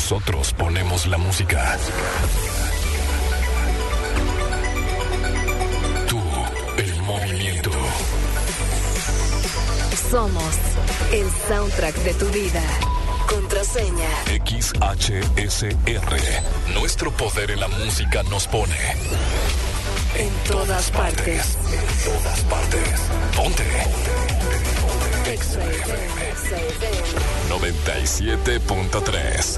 Nosotros ponemos la música. Tú, el movimiento. Somos el soundtrack de tu vida. Contraseña XHSR. Nuestro poder en la música nos pone en todas partes. En todas partes. Ponte. XFM 97.3.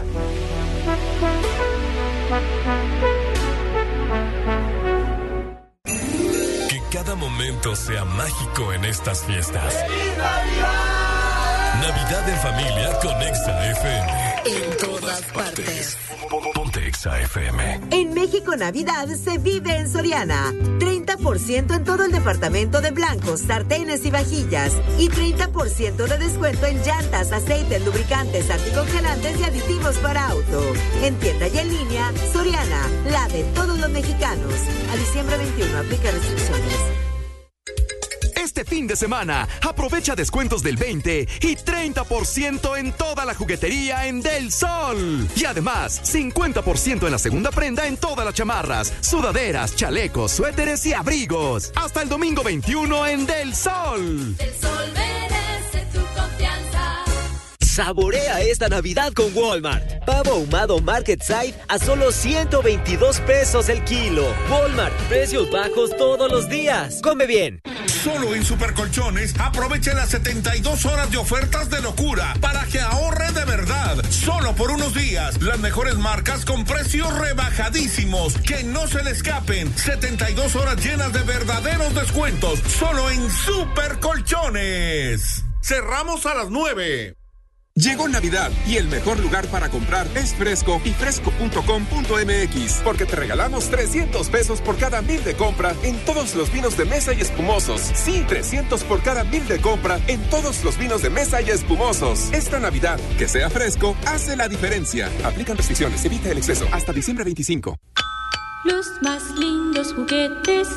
Que cada momento sea mágico en estas fiestas. ¡Feliz Navidad! Navidad en familia con Exa FM. En todas partes. Ponte Exa FM. En México Navidad se vive en Soriana. 30% en todo el departamento de blancos, sartenes y vajillas. Y 30% de descuento en llantas, aceites, lubricantes, anticongelantes y aditivos para auto. En tienda y en línea, Soriana, la de todos los mexicanos. A diciembre 21, aplica restricciones. Este fin de semana, aprovecha descuentos del 20 y 30% en toda la juguetería en Del Sol. Y además, 50% en la segunda prenda en todas las chamarras, sudaderas, chalecos, suéteres y abrigos. Hasta el domingo 21 en Del Sol. Del Sol merece tu confianza. Saborea esta Navidad con Walmart. Pavo ahumado Market Side a solo 122 pesos el kilo. Walmart, precios bajos todos los días. Come bien. Solo en Supercolchones aproveche las 72 horas de ofertas de locura para que ahorre de verdad. Solo por unos días, las mejores marcas con precios rebajadísimos. Que no se le escapen. 72 horas llenas de verdaderos descuentos. Solo en Supercolchones. Cerramos a las 9. Llegó Navidad y el mejor lugar para comprar es Fresco y fresco.com.mx, porque te regalamos 300 pesos por cada 1,000 de compra en todos los vinos de mesa y espumosos. Sí, 300 por cada 1,000 de compra en todos los vinos de mesa y espumosos. Esta Navidad, que sea fresco, hace la diferencia. Aplican restricciones, evita el exceso. Hasta diciembre 25. Los más lindos juguetes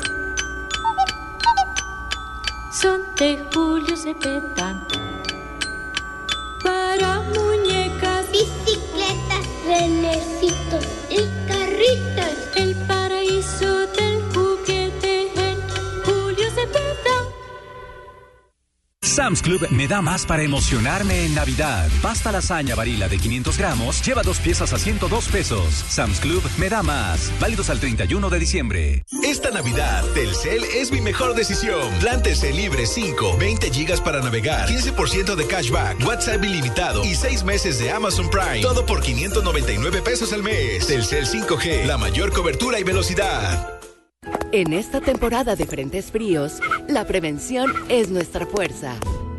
son de Julio Cepeda. Para muñecas, bicicletas, renecitos y carritos. El paraíso del juguete en Julio Cepeda. Sam's Club me da más para emocionarme en Navidad. Pasta lasaña Barilla de 500 gramos, lleva 2 piezas a 102 pesos. Sam's Club me da más. Válidos al 31 de diciembre. Esta Navidad, Telcel es mi mejor decisión. Plan Telcel libre 5, 20 gigas para navegar, 15% de cashback, WhatsApp ilimitado y 6 meses de Amazon Prime. Todo por 599 pesos al mes. Telcel 5G, la mayor cobertura y velocidad. En esta temporada de frentes fríos, la prevención es nuestra fuerza.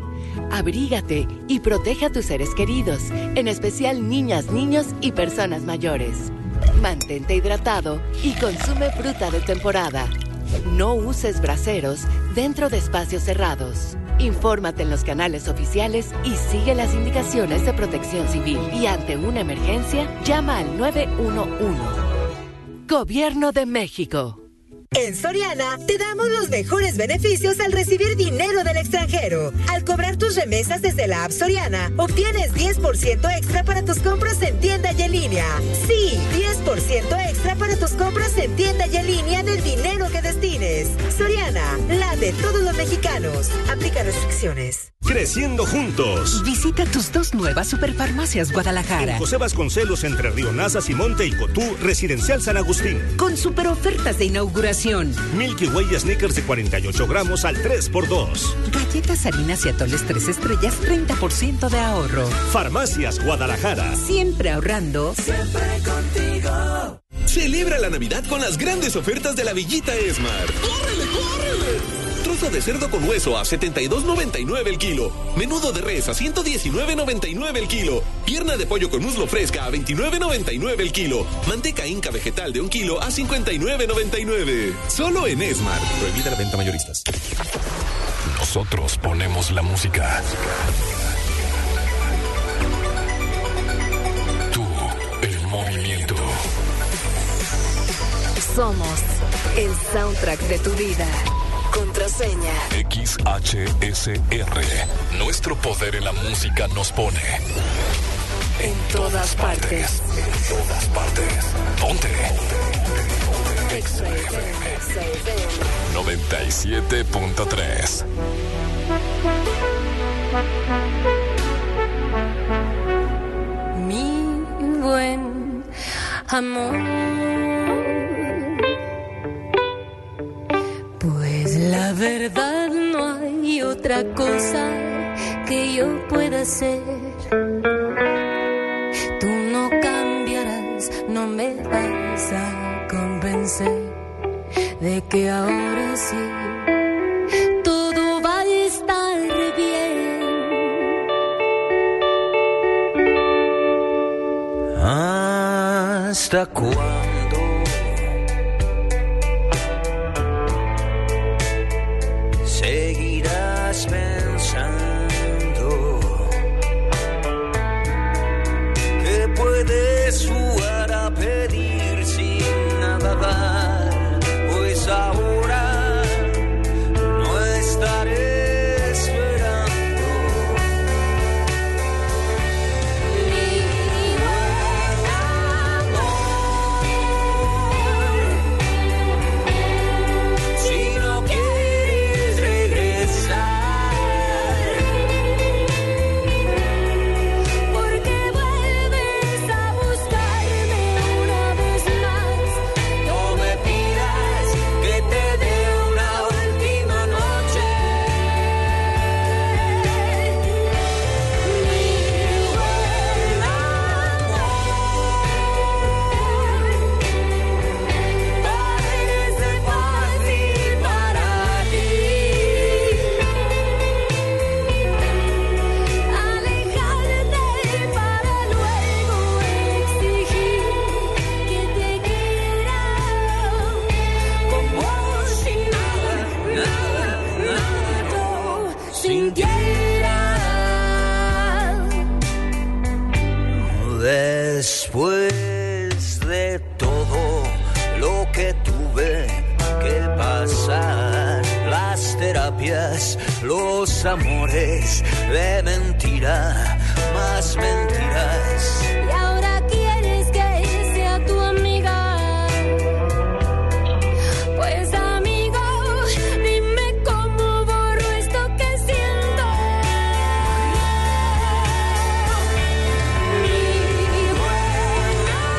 Abrígate y protege a tus seres queridos, en especial niñas, niños y personas mayores. Mantente hidratado y consume fruta de temporada. No uses braseros dentro de espacios cerrados. Infórmate en los canales oficiales y sigue las indicaciones de Protección Civil. Y ante una emergencia, llama al 911. Gobierno de México. En Soriana, te damos los mejores beneficios al recibir dinero del extranjero. Al cobrar tus remesas desde la app Soriana, obtienes 10% extra para tus compras en tienda y en línea. Sí, 10% extra para tus compras en tienda y en línea del dinero que destines. Soriana, la de todos los mexicanos. Aplica restricciones. Creciendo juntos. Visita tus 2 nuevas Superfarmacias Guadalajara. En José Vasconcelos, entre Río Nazas y Monte y Cotú, Residencial San Agustín. Con super ofertas de inauguración. Milky Way Snickers de 48 gramos al 3x2. Galletas, harinas y atoles 3 estrellas, 30% de ahorro. Farmacias Guadalajara. Siempre ahorrando. Siempre contigo. Celebra la Navidad con las grandes ofertas de la Villita Esmar. ¡Córrele, córrele! Trozo de cerdo con hueso a $72.99 el kilo. Menudo de res a $119.99 el kilo. Pierna de pollo con muslo fresca a $29.99 el kilo. Manteca Inca vegetal de 1 kilo a $59.99. Solo en Esmar. Prohibida la venta mayoristas. Nosotros ponemos la música. Tú, el movimiento. Somos el soundtrack de tu vida. Contraseña XHSR. Nuestro poder en la música nos pone en todas partes. En todas partes. Ponte. Exa FM. 97.3. Mi buen amor, pues la verdad no hay otra cosa que yo pueda hacer. Tú no cambiarás, no me vas a convencer de que ahora sí todo va a estar bien. ¿Hasta cuándo seguirás pensando que puedes jugar a pedir sin nada dar? Pues ahora no estaré esperando. Si no quieres regresar, Porque vuelves a buscarme una vez más. no me pidas que te dé una última noche. Mi buen Parece fácil para ti alejarte para luego exigir que te quiera como si nada yo sintiera. Después de todo lo que tuve que pasar, las terapias, los amores de mentira, más mentiras. Y ahora quieres que sea tu amiga. Pues amigo, dime cómo borro esto que siento. Mi buen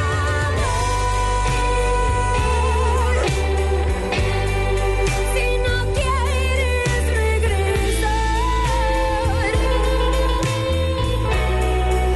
amor, si no quieres regresar,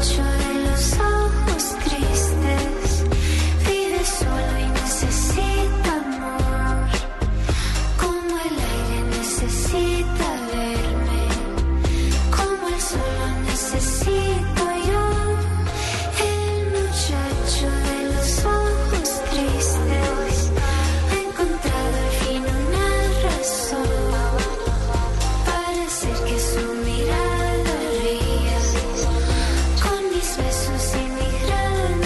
muchacho de los ojos tristes, vive solo y necesita amor, como el aire necesita verme, como el sol lo necesito yo. El muchacho de los ojos tristes ha encontrado al fin una razón para hacer que su mirada ría con mis besos y mi gran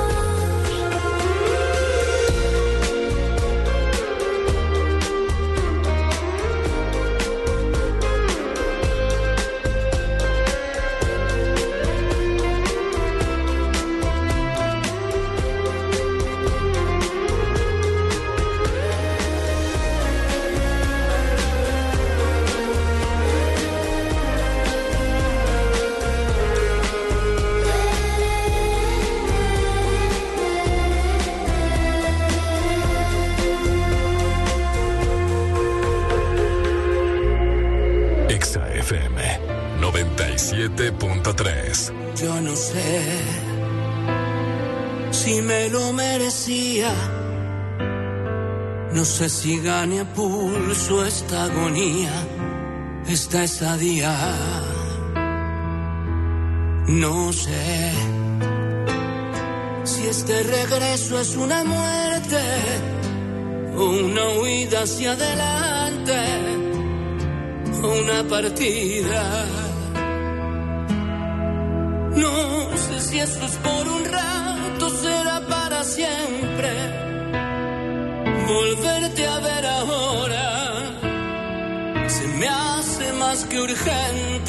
Exa FM 97.3. Yo no sé si me lo merecía. No sé si gane a pulso esta agonía, esta estadía. No sé si este regreso es una muerte o una huida hacia adelante, una partida. No sé si esto es por un rato, será para siempre. Volverte a ver ahora se me hace más que urgente.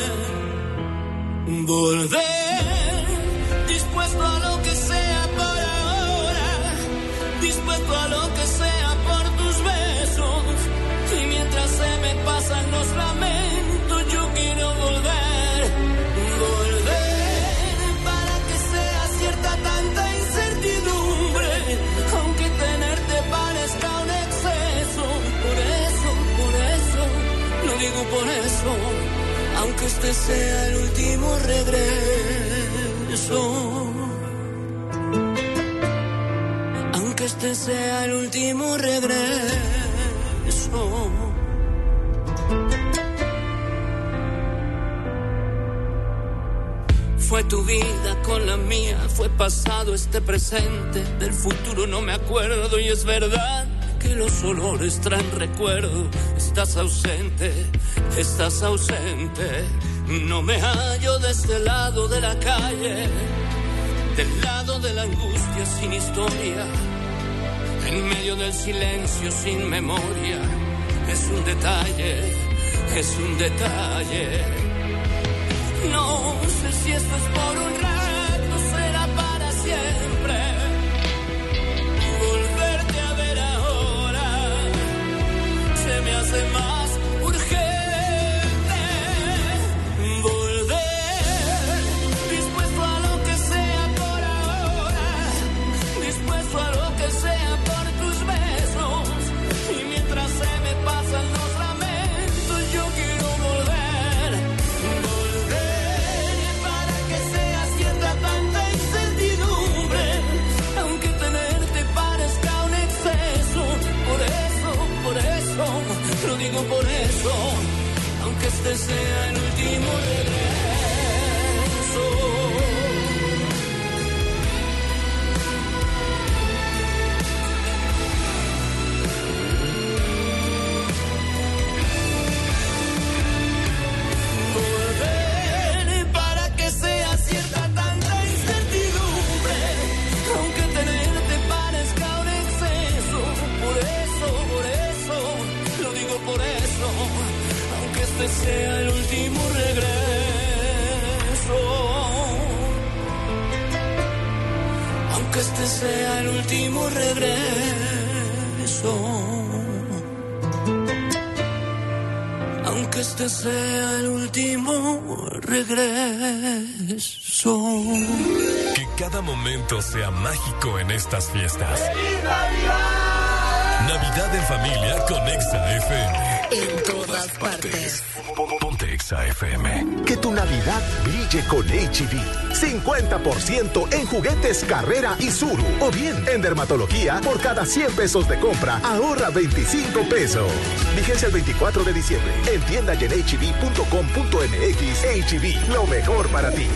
Volver, dispuesto a lo que sea por ahora, dispuesto a lo que sea por tus besos. Y mientras se me pasan los lamentos, yo quiero volver, volver para que sea cierta tanta incertidumbre, aunque tenerte parezca un exceso. Por eso, lo digo por eso, aunque este sea el último regreso, aunque este sea el último regreso. Fue tu vida con la mía, fue pasado este presente, del futuro no me acuerdo y es verdad que los olores traen recuerdo. Estás ausente, no me hallo de este lado de la calle, del lado de la angustia sin historia, en medio del silencio sin memoria. Es un detalle, no sé si esto es por un rato, será para siempre. Volverte a ver ahora se me hace más urgente. Volver, dispuesto a lo que sea por ahora, dispuesto a lo que sea por tus besos. Y mientras se me pasan los lamentos, yo quiero volver, volver para que sea cierta tanta incertidumbre, aunque tenerte parezca un exceso. Por eso, lo digo por eso, aunque este sea el último regreso. Volver para que sea cierta tanta incertidumbre, aunque tenerte parezca un exceso. Por eso, lo digo por eso, aunque este sea el último regreso, aunque este sea el último regreso, aunque este sea el último regreso. Que cada momento sea mágico en estas fiestas. ¡Feliz Navidad! Navidad en familia con Exa FM. En todas partes. Ponte Exa FM. Que tu Navidad brille con H-E-B. 50% en juguetes Carrera y Zuru. O bien, en dermatología, por cada 100 pesos de compra, ahorra 25 pesos. Vigencia el 24 de diciembre. En tienda y en hb.com.mx. H-E-B, lo mejor para ti.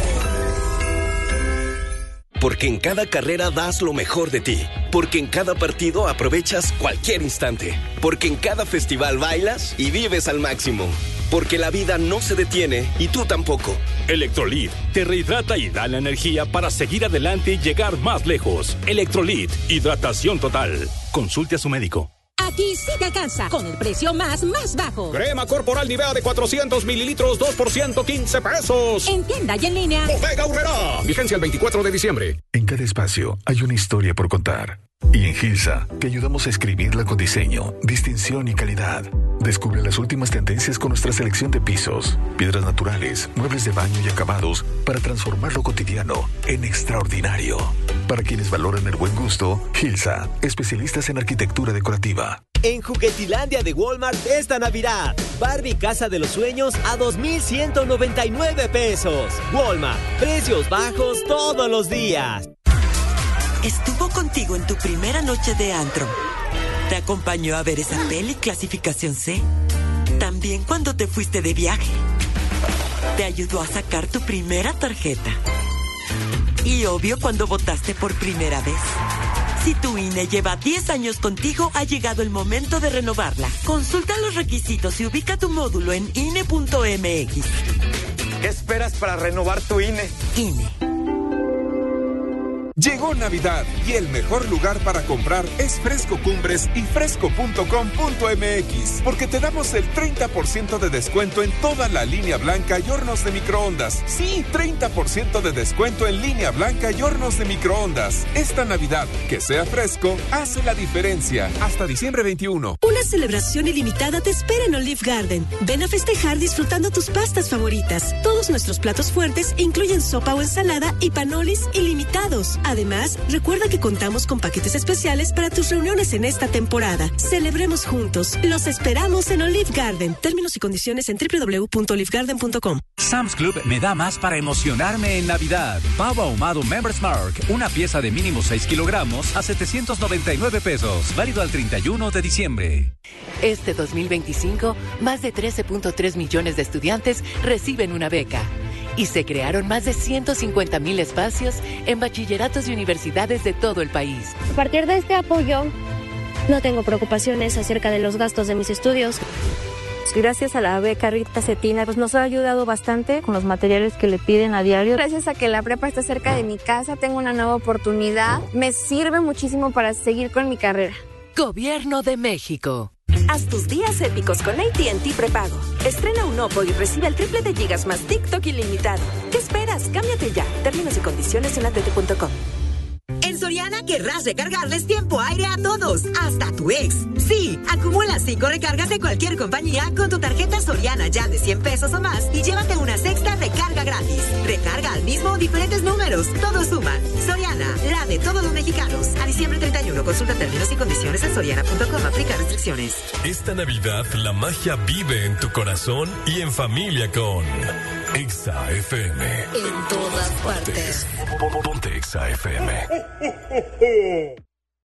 Porque en cada carrera das lo mejor de ti. Porque en cada partido aprovechas cualquier instante. Porque en cada festival bailas y vives al máximo. Porque la vida no se detiene y tú tampoco. Electrolit te rehidrata y da la energía para seguir adelante y llegar más lejos. Electrolit, hidratación total. Consulte a su médico. Aquí sí te alcanza, con el precio más bajo. Crema corporal Nivea de 400 mililitros, 2%, 15 pesos. En tienda y en línea. Bodega Aurrerá. Vigencia el 24 de diciembre. En cada espacio hay una historia por contar. Y en Gilsa te ayudamos a escribirla con diseño, distinción y calidad. Descubre las últimas tendencias con nuestra selección de pisos, piedras naturales, muebles de baño y acabados para transformar lo cotidiano en extraordinario. Para quienes valoran el buen gusto, Gilsa, especialistas en arquitectura decorativa. En Juguetilandia de Walmart esta Navidad, Barbie Casa de los Sueños a 2,199 pesos. Walmart, precios bajos todos los días. Estuvo contigo en tu primera noche de antro. Te acompañó a ver esa peli clasificación C. También cuando te fuiste de viaje. Te ayudó a sacar tu primera tarjeta. Y obvio cuando votaste por primera vez. Si tu INE lleva 10 años contigo, ha llegado el momento de renovarla. Consulta los requisitos y ubica tu módulo en INE.mx. ¿Qué esperas para renovar tu INE? INE. Llegó Navidad y el mejor lugar para comprar es Fresco Cumbres y fresco.com.mx, porque te damos el 30% de descuento en toda la línea blanca y hornos de microondas. Sí, 30% de descuento en línea blanca y hornos de microondas. Esta Navidad, que sea fresco, hace la diferencia. Hasta diciembre 21. Una celebración ilimitada te espera en Olive Garden. Ven a festejar disfrutando tus pastas favoritas. Todos nuestros platos fuertes incluyen sopa o ensalada y panolis ilimitados. Además, recuerda que contamos con paquetes especiales para tus reuniones en esta temporada. Celebremos juntos. Los esperamos en Olive Garden. Términos y condiciones en www.olivegarden.com. Sam's Club me da más para emocionarme en Navidad. Pavo ahumado Members Mark, una pieza de mínimo 6 kilogramos a 799 pesos. Válido al 31 de diciembre. Este 2025, más de 13.3 millones de estudiantes reciben una beca. Y se crearon más de 150,000 espacios en bachilleratos y universidades de todo el país. A partir de este apoyo, no tengo preocupaciones acerca de los gastos de mis estudios. Gracias a la beca Rita Cetina, pues nos ha ayudado bastante con los materiales que le piden a diario. Gracias a que la prepa está cerca de mi casa, tengo una nueva oportunidad. Me sirve muchísimo para seguir con mi carrera. Gobierno de México. Haz tus días épicos con AT&T prepago. Estrena un Oppo y recibe el triple de gigas más TikTok ilimitado. ¿Qué esperas? Cámbiate ya. Términos y condiciones en AT&T.com. En Soriana querrás recargarles tiempo aire a todos, hasta tu ex. Sí, acumula 5 recargas de cualquier compañía con tu tarjeta Soriana ya de 100 pesos o más y llévate una sexta recarga gratis. Recarga al mismo diferentes números, todos suman. Soriana, la de todos los mexicanos. A diciembre 31, consulta términos y condiciones en soriana.com. Aplica restricciones. Esta Navidad la magia vive en tu corazón y en familia con Exa FM. En todas partes. Ponte Exa FM.